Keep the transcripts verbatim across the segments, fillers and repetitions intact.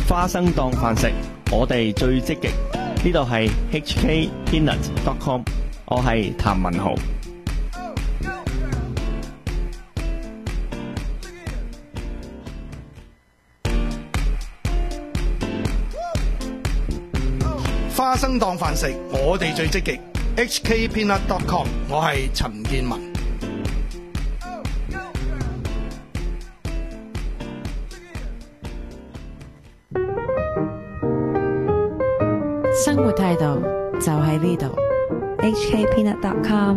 花生當飯食，我哋最積極。呢度係 H K Peanut dot com， 我係譚文豪。 花生當飯食，我哋最積極。H K Peanut dot com， 我係陳建文。 生活態度就喺呢度。 H K Peanut dot com。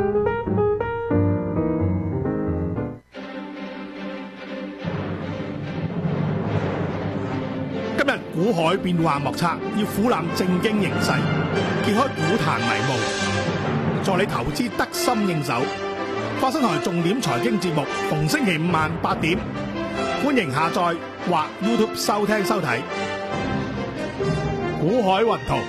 今日股海變幻莫測，要俯覽正經形勢，揭開股壇迷霧，助你投資得心應手。花生台重點財經節目，逢星期五晚八點，歡迎下載或 YouTube 收聽收睇。股海雲圖。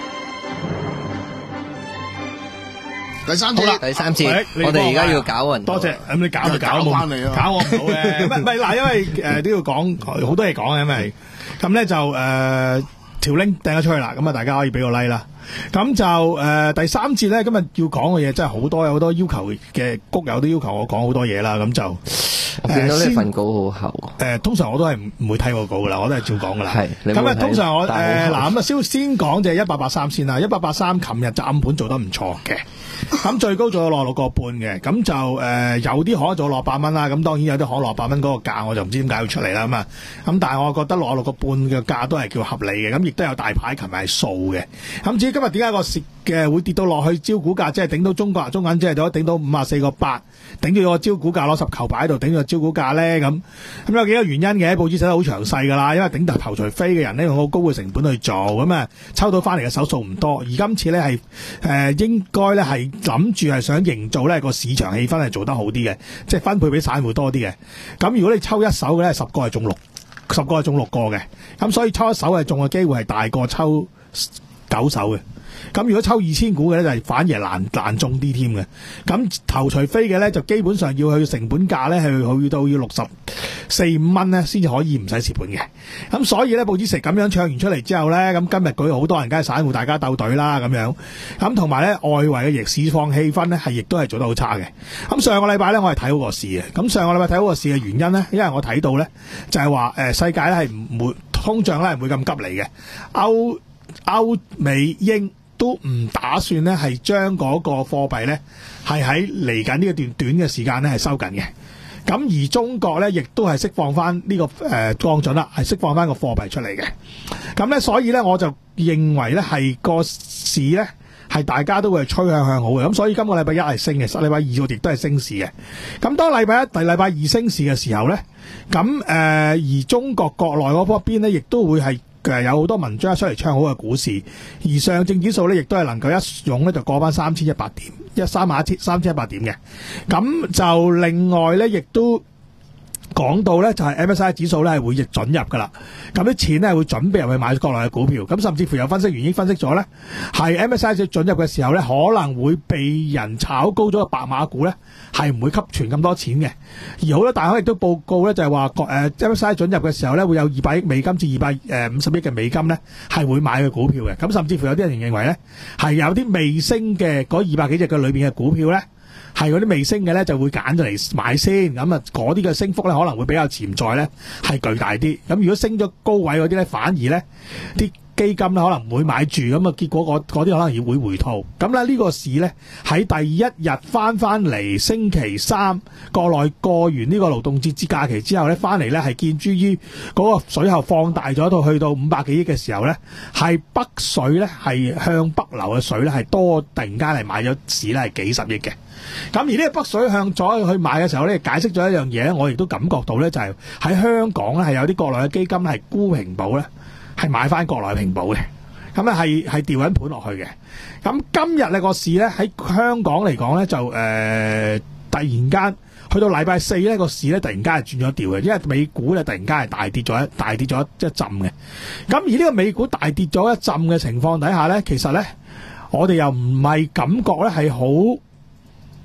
第三節， 第三節，我哋而家要搞雲。 多謝，咁你搞就搞翻你咯， 搞我唔到嘅。唔係唔係嗱，因為誒都要講好多嘢講嘅，因為咁咧就誒條 link 掟咗出去啦，咁啊大家可以俾個 like 啦。咁就誒、呃、第三節咧，今日要講嘅嘢真係好多，有好多要求嘅谷友都要求我講好多嘢啦。咁就我見到呢份稿好厚。 誒、呃，通常我都係唔唔會睇個稿噶啦，我都係照講噶啦。 係咁啊，通常我誒嗱咁啊，先先講就係一八八三先啦。一八八三，琴日就暗盤做得唔錯嘅。咁最高做咗落六個半嘅，咁就誒、呃、有啲可能做落百蚊啦，咁當然有啲可能落百蚊嗰個價我就唔知點解要出嚟啦咁啊，咁但係我覺得落六個半嘅價都係叫合理嘅，咁亦都有大牌琴日係掃嘅，咁至於今日點解個蝕嘅會跌到落去招股價，即係頂到中國中銀即係咗頂到五啊四個八，頂住個招股價攞十球擺喺度頂住個招股價咧，咁咁有幾個原因嘅，報紙寫得好詳細㗎啦，因為頂頭頭除飛嘅人咧用好高嘅成本去做，咁啊抽到翻嚟嘅手數唔多，而今次咧係誒應該咧係諗住係想營造咧個市場氣氛係做得好啲嘅，即係分配俾散戶多啲嘅。咁如果你抽一手嘅咧，十個係中六，十個係中六個嘅。咁所以抽一手係中嘅機會係大過抽九手嘅。咁如果抽二千股嘅咧，就係反而難難中啲添嘅。咁頭除飛嘅咧，就基本上要去成本價咧，係去到要六十四五蚊咧，先至可以唔使蝕本嘅。咁所以咧，報紙食咁樣唱完出嚟之後咧，咁今日舉好多人，梗係散戶大家鬥隊啦咁樣。咁同埋咧，外圍嘅逆市況氣氛咧，係亦都係做得好差嘅。咁上個禮拜咧，我係睇好個市嘅。咁上個禮拜睇好個市嘅原因咧，因為我睇到咧，就係話誒世界咧係唔會通脹咧係唔會咁急嚟嘅。歐歐美英都唔打算咧係將嗰個貨幣咧係喺嚟緊呢一段短嘅時間咧係收緊嘅。咁而中國咧亦都係釋放翻呢個誒降準啦，係釋放翻個貨幣出嚟嘅。咁咧所以咧我就認為咧係個市咧係大家都會趨向向好嘅。咁所以今個禮拜一係升嘅，禮拜二我亦都係升市嘅。咁當禮拜一、第禮拜二升市嘅時候咧，咁誒、呃、而中國國內嗰邊咧亦都會係誒有好多文章出嚟唱好嘅股市，而上證指數咧亦都係能夠一湧咧就過翻三千一百點，一三萬一千三千一百點嘅。咁就另外咧，亦都講到咧就係 M S C I 指數咧係會逆準入噶啦。咁啲錢咧會準備入去買國內嘅股票。咁甚至乎有分析員已經分析咗咧，係 M S C I 指數準入嘅時候咧，可能會被人炒高咗個白馬股咧，係唔會吸存咁多錢嘅。而好多大行亦都報告咧，就係話誒 M S C I 準入嘅時候咧，會有二百億美金至二百誒五十億嘅美金咧係會買嘅股票嘅。咁甚至乎有啲人認為咧，係有啲未升嘅嗰二百幾隻嘅裏邊嘅股票咧，係嗰啲未升嘅咧就會揀咗嚟買先。咁啊嗰啲嘅升幅咧可能會比較潛在咧係巨大啲。咁如果升咗高位嗰啲咧，反而咧啲基金咧可能唔會買住，咁啊結果嗰嗰啲可能要會回吐。咁咧呢個市咧喺第一日翻翻嚟，星期三國內過完呢個勞動節節假期之後咧，翻嚟咧係見諸於嗰個水喉放大咗到去到五百幾億嘅時候咧，係北水咧係向北流嘅水咧係多，突然間係買咗市咧係幾十億嘅。咁而呢個北水向左去買嘅時候咧，解釋咗一樣嘢咧，我亦都感覺到咧就係喺香港咧係有啲國內嘅基金係沽平保咧，係買翻國內平保嘅，咁咧係係調緊盤落去嘅。咁今日呢個市咧喺香港嚟講咧就誒、呃、突然間去到禮拜四咧個市咧突然間係轉咗調嘅，因為美股咧突然間係大跌咗一大跌咗一浸嘅。咁而呢個美股大跌咗一浸嘅情況底下咧，其實咧我哋又唔係感覺咧係好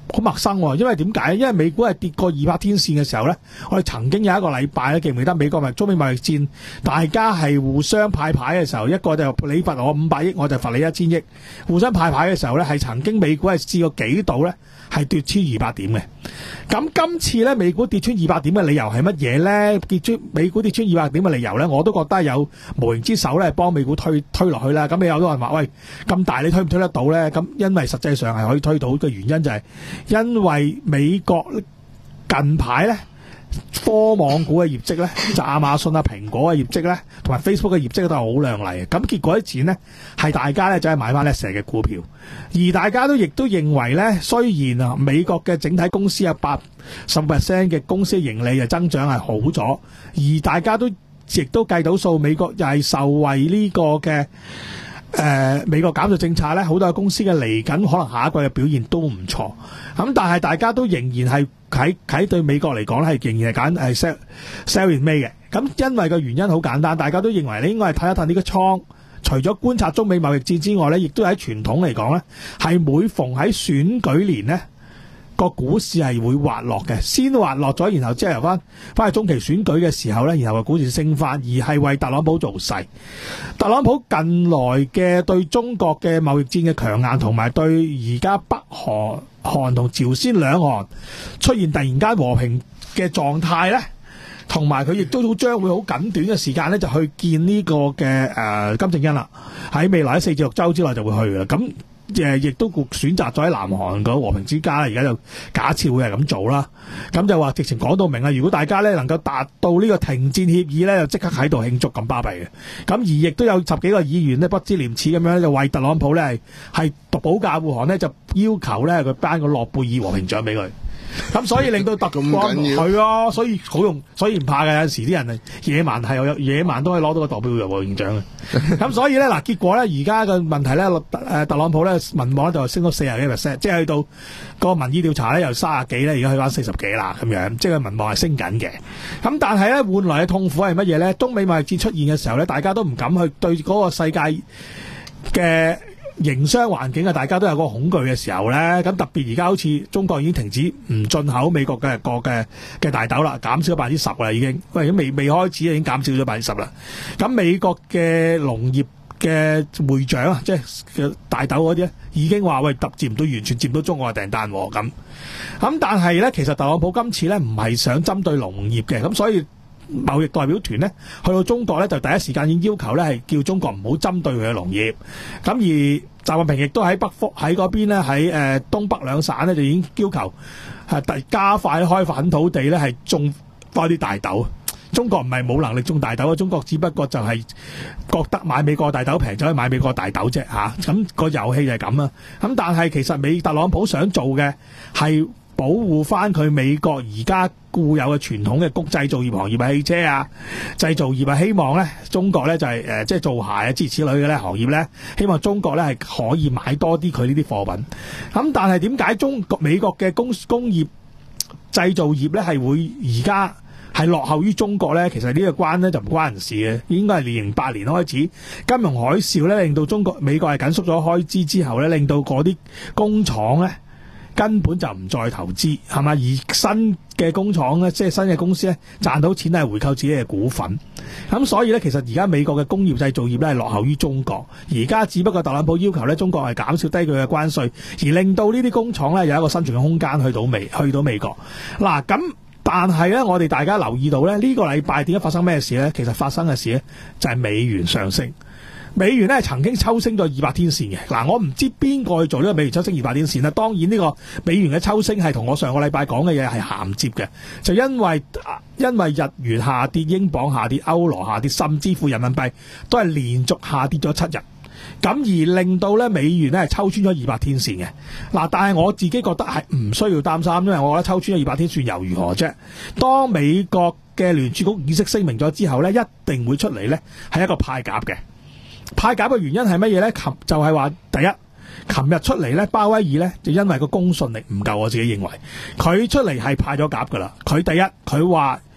好陌生喎，因為點解？因為美股係跌過二百天線嘅時候咧，我哋曾經有一個禮拜咧，記唔記得美國咪中美貿易戰，大家係互相派牌嘅時候，一個就你罰我五百億，我就罰你一千億，互相派牌嘅時候咧，係曾經美股係試過幾度咧係跌穿二百點嘅。咁今次咧美股跌穿二百點嘅理由係乜嘢咧？跌穿美股跌穿二百點嘅理由咧，我都覺得有無形之手咧幫美股推推落去啦。咁你有好多人話喂，咁大你推唔推得到咧？咁因為實際上係可以推到嘅原因就係因為美國近排咧科網股嘅業績咧，就亞馬遜啊、蘋果嘅業績咧，同埋 Facebook 嘅業績都係好亮麗嘅。咁結果啲錢咧係大家咧就係買翻呢蛇嘅股票，而大家都亦都認為咧，雖然啊美國嘅整體公司有八十 percent 嘅公司盈利嘅增長係好咗，而大家都亦都計到數，美國又係受惠呢個嘅。誒、呃、美國減稅政策咧，好多公司嘅嚟緊可能下一季嘅表現都唔錯。咁但係大家都仍然係喺喺對美國嚟講咧，係仍然係揀係 sell sell in May 嘅。咁因為個原因好簡單，大家都認為你應該係睇一睇呢個倉。除咗觀察中美貿易戰之外咧，亦都喺傳統嚟講咧，係每逢喺選舉年咧，個股市係會滑落嘅，先滑落咗，然後之後由翻翻去中期選舉嘅時候咧，然後個股市升翻，而係為特朗普做勢。特朗普近來嘅對中國嘅貿易戰嘅強硬，同埋對而家北韓韓同朝鮮兩韓出現突然間和平嘅狀態咧，同埋佢亦都將會好緊短嘅時間咧，就去見呢個嘅誒、呃、金正恩啦。喺未來四至六週之內就會去嘅，咁。誒，亦都選擇咗喺南韓個和平之家，而家就假設會係咁做啦。咁就話直情講到明啊！如果大家咧能夠達到呢個停戰協議咧，就即刻喺度慶祝咁巴閉嘅。咁而亦都有十幾個議員呢，不知廉恥咁樣就為特朗普咧係係保駕護航呢，就要求咧佢頒個諾貝爾和平獎俾佢。咁所以令到特咁緊要係啊，所以好用，所以唔怕嘅。有陣時啲人係野蠻，係有野蠻都可以攞到個諾貝爾和平獎嘅。咁所以咧嗱，結果咧而家嘅問題咧，誒特朗普咧民望咧就升到四十幾 percent， 即係去到個民意調查咧由三十幾咧，而家去翻四十幾啦咁樣，即係民望係升緊嘅。咁但係咧換來嘅痛苦係乜嘢咧？中美貿易戰出現嘅時候咧，大家都唔敢去對嗰個世界嘅營商環境啊，大家都有個恐懼嘅時候咧，咁特別而家好似中國已經停止唔進口美國嘅個嘅嘅大豆啦，減少咗百分之十啦已經，喂，未未開始已經減少咗百分之十啦。咁美國嘅農業嘅會長啊，即係大豆嗰啲咧，已經話喂，揼接唔到，完全接唔到中國嘅訂單喎咁。咁但係咧，其實特朗普今次咧唔係想針對農業嘅，咁所以貿易代表團呢去到中國呢，就第一時間已經要求呢係叫中國唔好針對佢嘅農業。咁而習近平亦都喺北福喺嗰邊呢，喺誒東北兩省呢，就已經要求係加快開發土地呢，係種翻啲大豆。中國唔係冇能力種大豆，中國只不過就係覺得買美國大豆平，就可以買美國大豆啫嚇。咁個遊戲就係咁啦。咁但係其實美特朗普想做嘅係保護翻佢美國而家固有嘅傳統嘅工製造業行業啊，汽車啊製造業啊，希望咧中國咧就係誒即係做鞋啊諸如此類嘅咧行業咧，希望中國咧係可以買多啲佢呢啲貨品。咁但係點解中國美國嘅工工業製造業咧係會而家係落後於中國咧？其實呢個關咧就唔關人事嘅，應該係二零零八年開始金融海嘯咧，令到中國美國係緊縮咗開支之後咧，令到嗰啲工廠咧根本就唔再投資，係嘛？而新嘅工廠咧，即係新嘅公司咧，賺到錢係回購自己嘅股份。咁所以咧，其實而家美國嘅工業製造業咧係落後於中國。而家只不過特朗普要求咧，中國係減少低佢嘅關稅，而令到呢啲工廠咧有一個生存嘅空間去到美去到美國。嗱咁。但係咧，我哋大家留意到咧，呢個禮拜點解發生咩事咧？其實發生嘅事咧就係美元上升。美元咧曾經抽升咗二百天線嘅。嗱，我唔知邊個去做呢個美元抽升二百天線啦。當然呢個美元嘅抽升係同我上個禮拜講嘅嘢係銜接嘅，就因為因為日元下跌、英鎊下跌、歐羅下跌，甚至乎人民幣都係連續下跌咗七日。咁而令到咧美元咧係抽穿咗二百天線嘅。嗱，但係我自己覺得係唔需要擔心，因為我覺得抽穿咗二百天線又如何啫？當美國嘅聯儲局議息聲明咗之後咧，一定會出嚟咧係一個派鴿嘅。派鴿嘅原因係乜嘢咧？琴就係話第一，琴日出嚟咧，鮑威爾咧就因為個公信力唔夠，我自己認為佢出嚟係派咗鴿噶啦。佢第一，佢話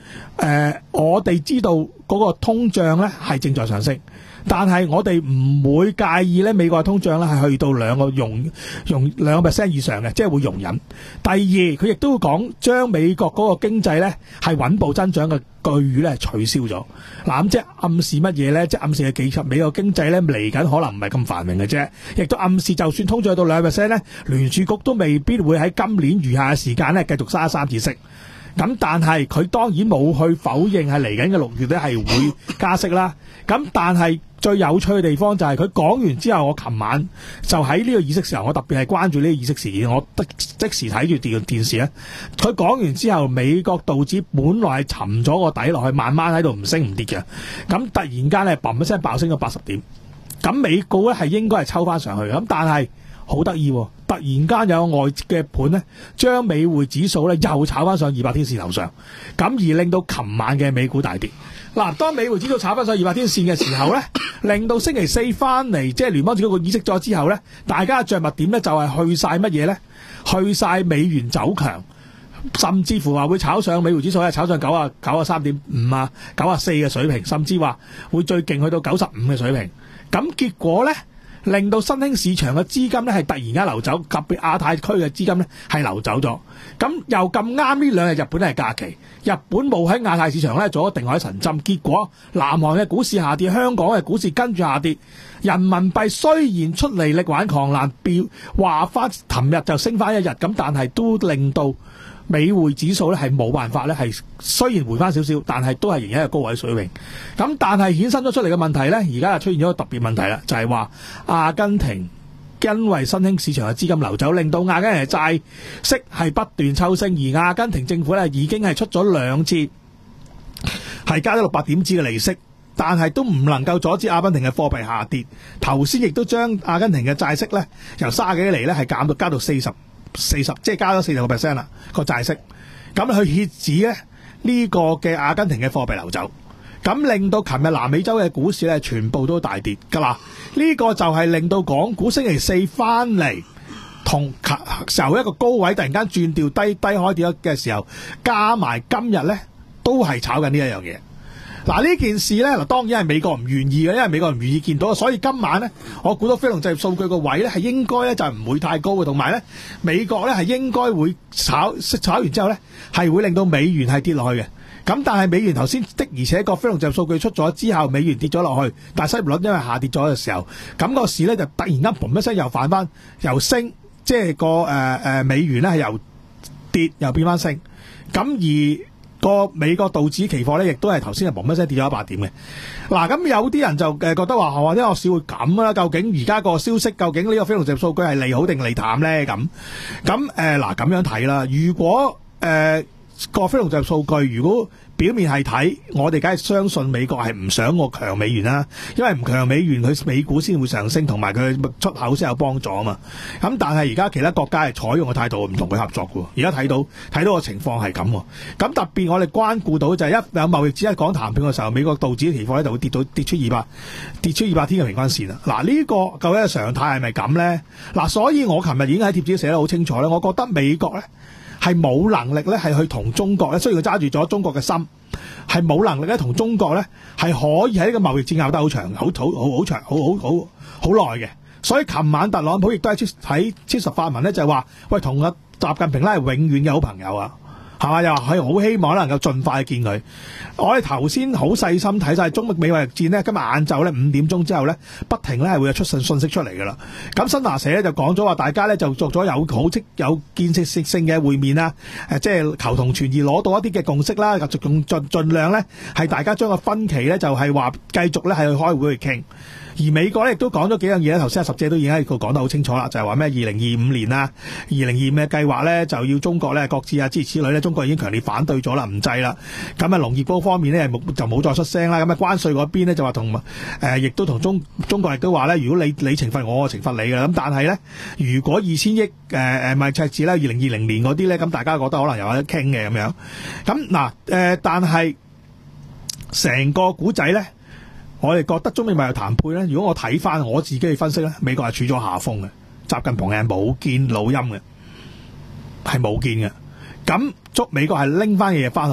呃，我哋知道嗰個通脹咧係正在上升。但係我哋唔會介意咧，美國嘅通脹咧係去到兩個容容兩個 percent 以上嘅，即係會容忍。第二，佢亦都會講將美國嗰個經濟咧係穩步增長嘅句語咧取消咗。嗱，咁即係暗示乜嘢咧？即係暗示係幾級美國經濟咧嚟緊可能唔係咁繁榮嘅啫，亦都暗示就算通脹到兩個 percent 咧，聯儲局都未必會喺今年餘下嘅時間咧繼續加三次息。咁但係佢當然冇去否認係嚟緊嘅六月咧係會加息啦。咁但係最有趣嘅地方就係佢講完之後，我琴晚就喺呢個議息時候，我特別係關注呢個議息事件，我即時睇住電電視咧。佢講完之後，美國道指本來係沉咗個底落去，慢慢喺度唔升唔跌嘅，咁突然間咧砰一聲爆升咗八十點。咁美股咧係應該係抽翻上去，咁但係好得意，突然間有外嘅盤咧，將美匯指數咧又炒翻上二百天線樓上，咁而令到琴晚嘅美股大跌。嗱，當美匯指數炒翻上二百天線嘅時候咧，令到星期四翻嚟，即係聯邦儲備局議息咗之後咧，大家嘅着墨點咧就係去晒乜嘢咧？去晒美元走強，甚至乎話會炒上美匯指數咧，炒上九啊九啊三點五啊九啊四嘅水平，甚至話會最勁去到九十五嘅水平。咁結果咧，令到新興市場嘅資金咧係突然間流走，特別亞太區嘅資金咧係流走咗。咁又咁啱呢兩日日本咧係假期，日本冇喺亞太市場咧做咗定海神針，結果南韓嘅股市下跌，香港嘅股市跟住下跌。人民幣雖然出嚟力挽狂瀾，表話翻琴日就升翻一日，咁但係都令到美匯指數咧係冇辦法咧，係雖然回翻少少，但係都係仍然一個高位水平。咁但係衍生咗出嚟嘅問題咧，而家就出現咗一個特別問題啦，就係話阿根廷因為新興市場嘅資金流走，令到阿根廷嘅債息係不斷抽升，而阿根廷政府咧已經係出咗兩次係加咗六百點子嘅利息，但係都唔能夠阻止阿根廷嘅貨幣下跌。頭先亦都將阿根廷嘅債息咧由三十幾厘咧係減到加到四十。四十即係加咗四十個 percent 啦個債息，咁去遏止咧呢個嘅阿根廷嘅貨幣流走，咁令到琴日南美洲嘅股市咧全部都大跌噶啦。呢個就係令到港股星期四翻嚟同由一個高位突然間轉調低低開跌嘅時候，加埋今日咧都係炒緊呢一樣嘢。嗱，呢件事咧，嗱當然係美國唔願意嘅，因為美國唔願意見到，所以今晚咧，我估到非農就業數據個位咧係應該咧就係唔會太高嘅，同埋咧美國咧係應該會炒炒完之後咧係會令到美元係跌落去嘅。咁但係美元頭先的而且確非農就業數據出咗之後，美元跌咗落去，但係失業率因為下跌咗嘅時候，咁個市咧就突然間嘭一聲又反翻，由升即係個誒誒美元咧係由跌又變翻升，咁而個美國道指期貨咧，亦都係頭先係嘣一聲跌咗一百點嘅。嗱，咁有啲人就誒覺得話，或者個市會咁啦？究竟而家個消息，究竟呢個非農就業數據係利好定利淡咧？咁咁誒嗱，咁樣睇啦。如果誒個非農就業數據，如果表面係睇，我哋梗係相信美國係唔想個強美元啦，因為唔強美元，佢美股先會上升，同埋佢出口先有幫助啊嘛。咁但係而家其他國家係採用嘅態度唔同佢合作嘅，而家睇到睇到個情況係咁。咁特別我哋關顧到就係一有貿易戰一講談判嘅時候，美國道指期貨咧就會跌到跌出二百跌出二百天嘅平均線啦。嗱，呢個究竟係常態係咪咁咧？嗱，所以我琴日已經喺貼紙寫得好清楚咧，我覺得美國咧係冇能力咧係去同中國咧，雖然佢揸住咗中國嘅心，係冇能力咧同中國咧係可以喺呢個貿易戰拗得好長，好好好好長，好好好好耐嘅。所以琴晚特朗普亦都喺喺超實發文咧，就係話喂，同阿習近平咧係永遠嘅好朋友啊，係嘛？又話係好希望能夠盡快見佢。我哋頭先好細心睇晒中美貿易戰咧，今日晏晝咧五點鐘之後咧，不停咧係會有出信信息出嚟噶啦。咁新華社咧就講咗話，大家咧就作咗有好即有建設性嘅會面啦，誒即係求同存異，攞到一啲嘅共識啦，就盡盡盡量咧係大家將個分歧咧就係話繼續咧係去開會去傾。而美國咧亦都講咗幾樣嘢咧，頭先阿十姐都已經喺度講得好清楚啦，就係話咩二零二五年啊、二零二五嘅計劃咧就要中國咧擱置啊，諸如此類咧，中國已經強烈反對咗啦，唔制啦。咁啊農業嗰方面咧就冇再出聲啦。咁啊關稅嗰邊咧就話同誒亦都同中中國亦都話咧，如果你你懲罰我，我懲罰你嘅。咁但係咧，如果二千億誒誒賣赤字咧，二零二零年嗰啲咧，咁大家覺得可能有得傾嘅咁樣。咁嗱誒，但係成個古仔咧。我哋覺得中美貿易談判咧，如果我睇翻我自己嘅分析咧，美國係處咗下風嘅，習近平係冇見老陰嘅，係冇見嘅。咁捉美國係拎翻嘢翻去，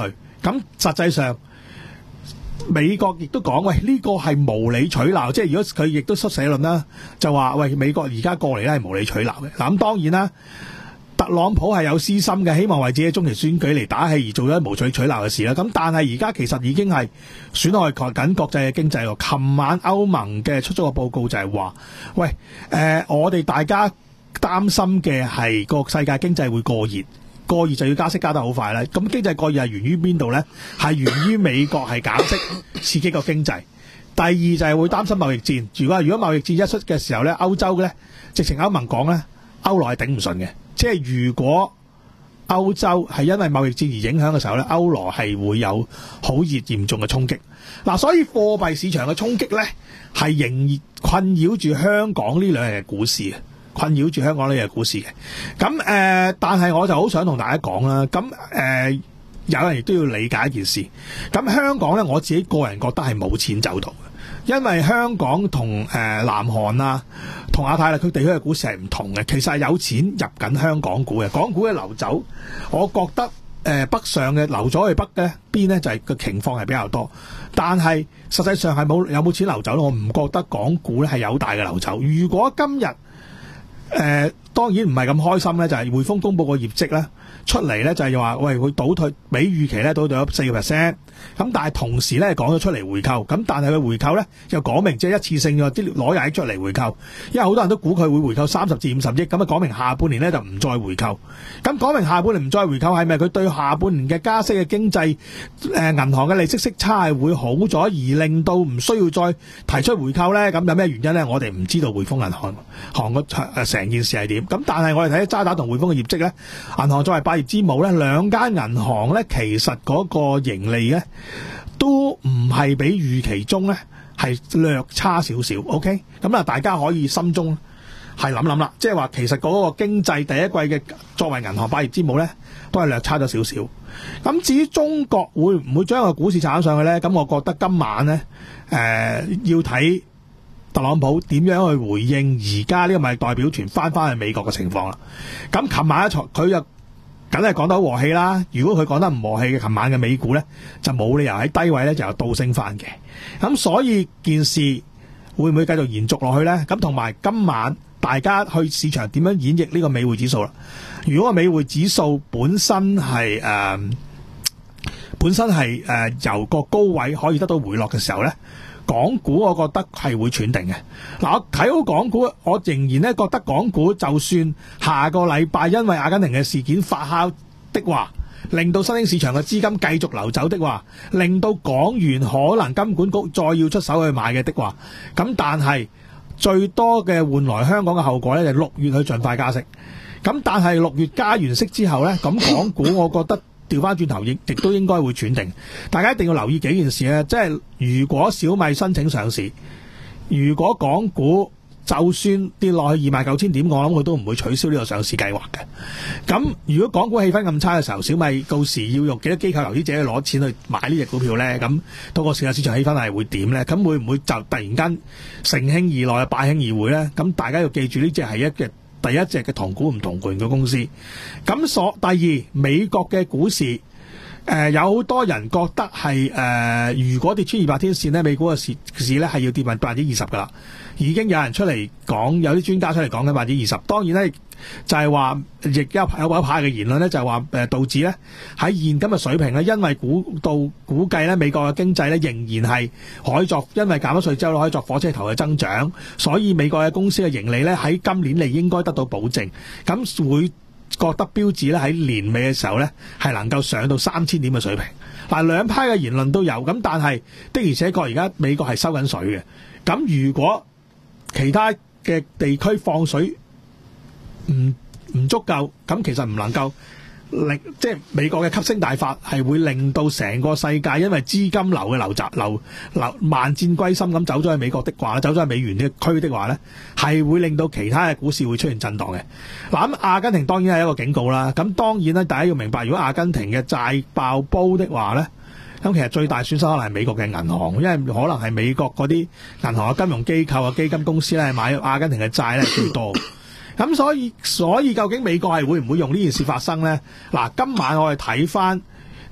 咁實際上美國亦都講，喂呢、這個係無理取鬧，即係如果佢亦都出社論啦，就話喂美國而家過嚟咧係無理取鬧嘅。嗱咁當然啦，特朗普係有私心嘅，希望為自己中期選舉嚟打氣而做咗無理取鬧嘅事啦。咁但係而家其實已經係損害緊國際嘅經濟喎。琴晚歐盟嘅出咗個報告就係話，喂誒、呃、我哋大家擔心嘅係個世界經濟會過熱。過熱就要加息加得好快啦，咁經濟過熱係源於邊度呢？係源於美國係減息刺激個經濟。第二就係會擔心貿易戰。如果如果貿易戰一出嘅時候呢，歐洲呢，直情歐盟講呢，歐羅係頂唔順嘅。即係如果歐洲係因為貿易戰而影響嘅時候呢，歐羅係會有好熱嚴重嘅衝擊。嗱，所以貨幣市場嘅衝擊呢，係仍然困擾住香港呢兩日嘅股市啊。困擾住香港呢隻股市嘅，咁誒、呃，但係我就好想同大家講啦，咁誒、呃，有人亦都要理解一件事，咁香港咧，我自己個人覺得係冇錢走到嘅，因為香港同誒、呃、南韓啊，同亞太地區地區嘅股市係唔同嘅，其實係有錢入緊香港股嘅，港股嘅流走，我覺得誒、呃、北上嘅流咗去北嘅邊咧就係、是、個情況係比較多，但係實際上係冇有冇錢流走，我唔覺得港股咧係有大嘅流走。如果今日誒、呃、當然唔係咁開心咧，就係、是、匯豐公佈個業績咧出嚟咧，就係話喂會倒退，比預期咧倒退咗四個 percent。咁但係同時咧講咗出嚟回購，咁但係佢回購咧又講明即係一次性嘅啲攞廿億出嚟回購，因為好多人都估佢會回購三十至五十億，咁啊講明下半年咧就唔再回購。咁講明下半年唔再回購係咪佢對下半年嘅加息嘅經濟誒銀行嘅利息息差係會好咗，而令到唔需要再提出回購咧？咁有咩原因咧？我哋唔知道匯豐銀行行個誒成件事係點。咁但係我哋睇渣打同匯豐嘅業績咧，銀行作為百業之母咧，兩間銀行咧其實嗰個盈利咧都唔係比預期中咧係略差少少。OK， 咁啊大家可以心中係諗諗啦，即係話其實嗰個經濟第一季嘅作為銀行百業之母咧都係略差咗少少。咁至於中國會唔會將個股市炒上去咧？咁我覺得今晚咧誒、呃、要睇特朗普點樣去回應而家呢個咪代表團翻翻去美國嘅情況啦。咁琴晚一場佢又梗係講得好和氣啦。如果佢講得唔和氣嘅，琴晚嘅美股咧就冇理由喺低位咧就有倒升翻嘅。咁所以件事會唔會繼續延續落去咧？咁同埋今晚大家去市場點樣演繹呢個美匯指數啦？如果個美匯指數本身係誒、呃、本身係誒、呃、由個高位可以得到回落嘅時候咧，港股我覺得係會喘定嘅。嗱，我睇好港股，我仍然咧覺得港股就算下個禮拜因為阿根廷嘅事件發酵的話，令到新興市場嘅資金繼續流走的話，令到港元可能金管局再要出手去買嘅的話，咁但係最多嘅換來香港嘅後果咧，就係六月去盡快加息。咁但係六月加完息之後咧，咁港股我覺得調翻轉頭亦亦都應該會轉定。大家一定要留意幾件事咧，即係如果小米申請上市，如果港股就算跌落去二萬九千點，我諗佢都唔會取消呢個上市計劃嘅。咁如果港股氣氛咁差嘅時候，小米到時要用幾多機構投資者去攞錢去買呢隻股票咧？咁到個時間市場氣氛係會點咧？咁會唔會就突然間乘興而來，敗興而回咧？咁大家要記住呢隻係一隻第一隻嘅同股唔同權嘅公司。咁所第二，美國嘅股市誒、呃、有好多人覺得係誒、呃、如果跌穿二百天線咧，美股嘅市市咧係要跌埋百分之二十噶啦。已經有人出嚟講，有啲專家出嚟講緊百分之二十。當然咧，就係話亦有有一派嘅言論咧，就係話誒道指咧喺現今嘅水平咧，因為估到估計咧美國嘅經濟咧仍然係可以作，因為減咗稅之後可以作火車頭嘅增長，所以美國嘅公司嘅盈利咧喺今年嚟應該得到保證。咁會覺得標指咧喺年尾嘅時候咧係能夠上到三千點嘅水平。嗱，兩派嘅言論都有，咁但係的而且確而家美國係收緊水嘅。咁如果其他嘅地區放水唔唔足夠，咁其實唔能夠令即係美國嘅吸星大法係會令到成個世界因為資金流嘅流集流流萬箭歸心咁走咗去美國的話，走咗去美元呢個區的話咧，係會令到其他嘅股市會出現震盪嘅。嗱，咁阿根廷當然係一個警告啦。咁當然咧，大家要明白，如果阿根廷嘅債爆煲的話咧，咁其實最大損失可能係美國嘅銀行，因為可能係美國嗰啲銀行嘅金融機構啊、基金公司咧買阿根廷嘅債咧最多。咁所以所以究竟美國係會唔會用呢件事發生咧？嗱，今晚我哋睇翻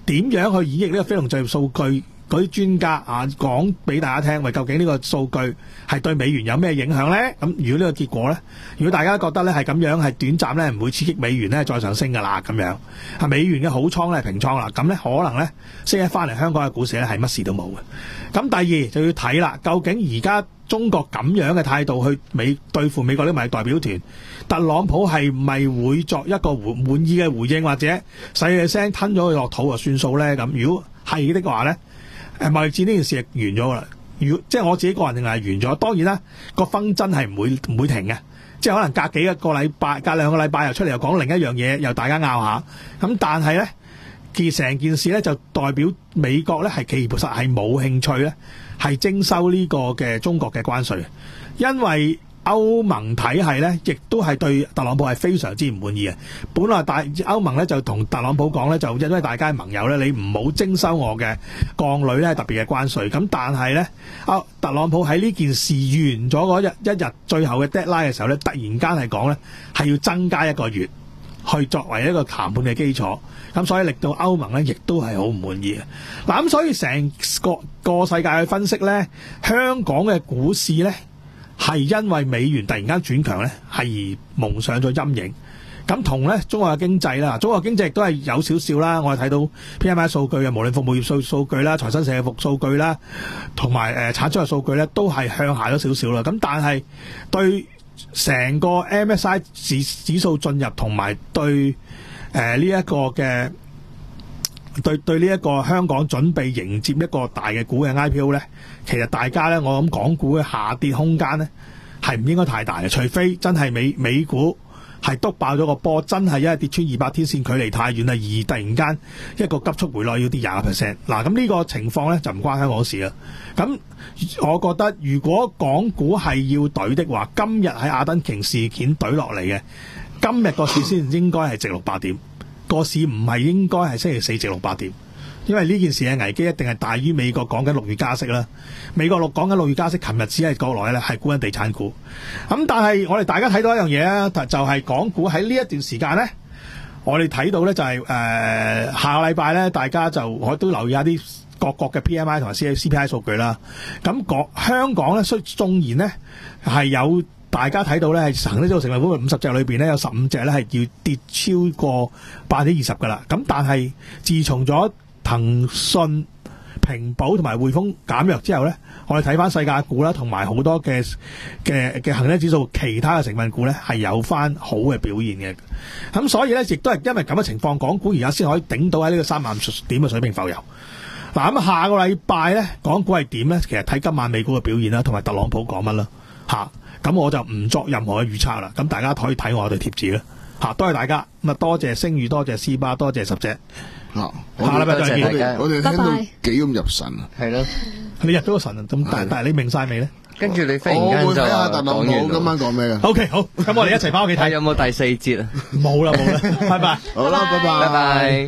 點樣去演繹呢個非農就業數據？嗰啲專家啊講俾大家聽，喂，究竟呢個數據係對美元有咩影響呢？咁如果呢個結果呢，如果大家覺得咧係咁樣係短暫咧，唔會刺激美元咧再上升噶啦，咁樣啊美元嘅好倉咧係平倉啦，咁咧可能咧星期一翻嚟香港嘅股市咧係乜事都冇嘅。咁第二就要睇啦，究竟而家中國咁樣嘅態度去美對付美國呢個代表團，特朗普係咪會作一個回滿意嘅回應，或者細嘅聲吞咗佢落肚就算數咧？咁如果係的話咧？誒貿易戰呢件事係完咗噶啦，如即係我自己個人認為係完咗。當然啦，個紛爭係唔會唔會停嘅，即係可能隔幾個禮拜、隔兩個禮拜又出嚟又講另一樣嘢，又大家拗下。咁但係咧，件成件事咧就代表美國咧係其實係冇興趣咧係徵收呢個嘅中國嘅關稅，因為歐盟體系咧，亦都係對特朗普係非常之唔滿意嘅。本來大歐盟咧就同特朗普講咧，就因為大家係盟友咧，你唔好徵收我嘅鋼鋁咧特別嘅關稅。咁但係咧，啊特朗普喺呢件事完咗嗰日一日最後嘅 deadline 嘅時候咧，突然間係講咧係要增加一個月去作為一個談判嘅基礎。咁所以令到歐盟咧亦都係好唔滿意嘅。嗱咁所以成個個世界去分析咧，香港嘅股市咧，係因為美元突然間轉強咧，係而蒙上咗陰影。咁同咧中國嘅經濟啦，中國經濟亦都係有少少啦。我哋睇到 P M I 數據嘅，無論服務業數數據啦、財新社嘅服數據啦，同埋誒產出嘅數據咧，都係向下咗少少啦。咁但係對成個 M S I 指指數進入同埋對誒呢一個嘅對對呢一個香港準備迎接一個大嘅股嘅 I P O 咧，其實大家咧，我諗港股嘅下跌空間咧係唔應該太大嘅，除非真係美美股係篤爆咗個波，真係因為跌穿二百天線距離太遠啦，而突然間一個急速回落要跌廿個 percent。嗱，咁呢個情況咧就唔關香港事啦。咁我覺得如果港股係要懟的話，今日喺阿根廷事件懟落嚟嘅，今日個市先應該係值六百點。個市唔係應該係星期四值六百點，因為呢件事嘅危機一定係大於美國講緊六月加息啦。美國六講緊六月加息，琴日只係國內咧係沽緊地產股。咁但係我哋大家睇到一樣嘢啊，就係、是、港股喺呢一段時間咧，我哋睇到咧就係、是、誒、呃、下個禮拜咧，大家就我都留意一下啲各國嘅 P M I 同埋 C P I 數據啦。咁港香港咧，雖縱然咧係有。大家睇到咧，係恒生指數成分股五十隻裏邊咧，有十五隻咧係要跌超過百分之二十噶啦。咁但係自從咗騰訊、平保同埋匯豐減弱之後咧，我哋睇翻世界股啦，同埋好多嘅嘅嘅恒生指數其他嘅成分股咧係有翻好嘅表現嘅。咁所以咧，亦都係因為咁嘅情況，港股而家先可以頂到喺呢個三萬點嘅水平浮游。嗱，咁下個禮拜咧，港股係點咧？其實睇今晚美股嘅表現啦，同埋特朗普講乜啦，嚇。咁我就唔作任何嘅預測啦。咁大家可以睇我哋貼紙啦。嚇，多謝大家。咁啊，多謝星宇，多謝斯巴，多謝十姐。 嚇， 下禮拜再見。 我哋聽到幾咁入神啊！ 係咯， 你入咗個神啊？咁但但係你明晒未咧？ 跟住你忽然間就我會睇下特朗普今晚講咩嘅。 O K，好。咁我哋一齊翻屋企睇。 有冇第四節啊？ 冇啦，冇啦。拜拜。 好啦，拜拜。 拜拜。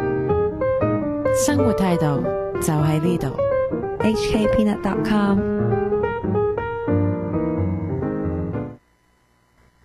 生活態度就喺呢度。 H K Peanut dot com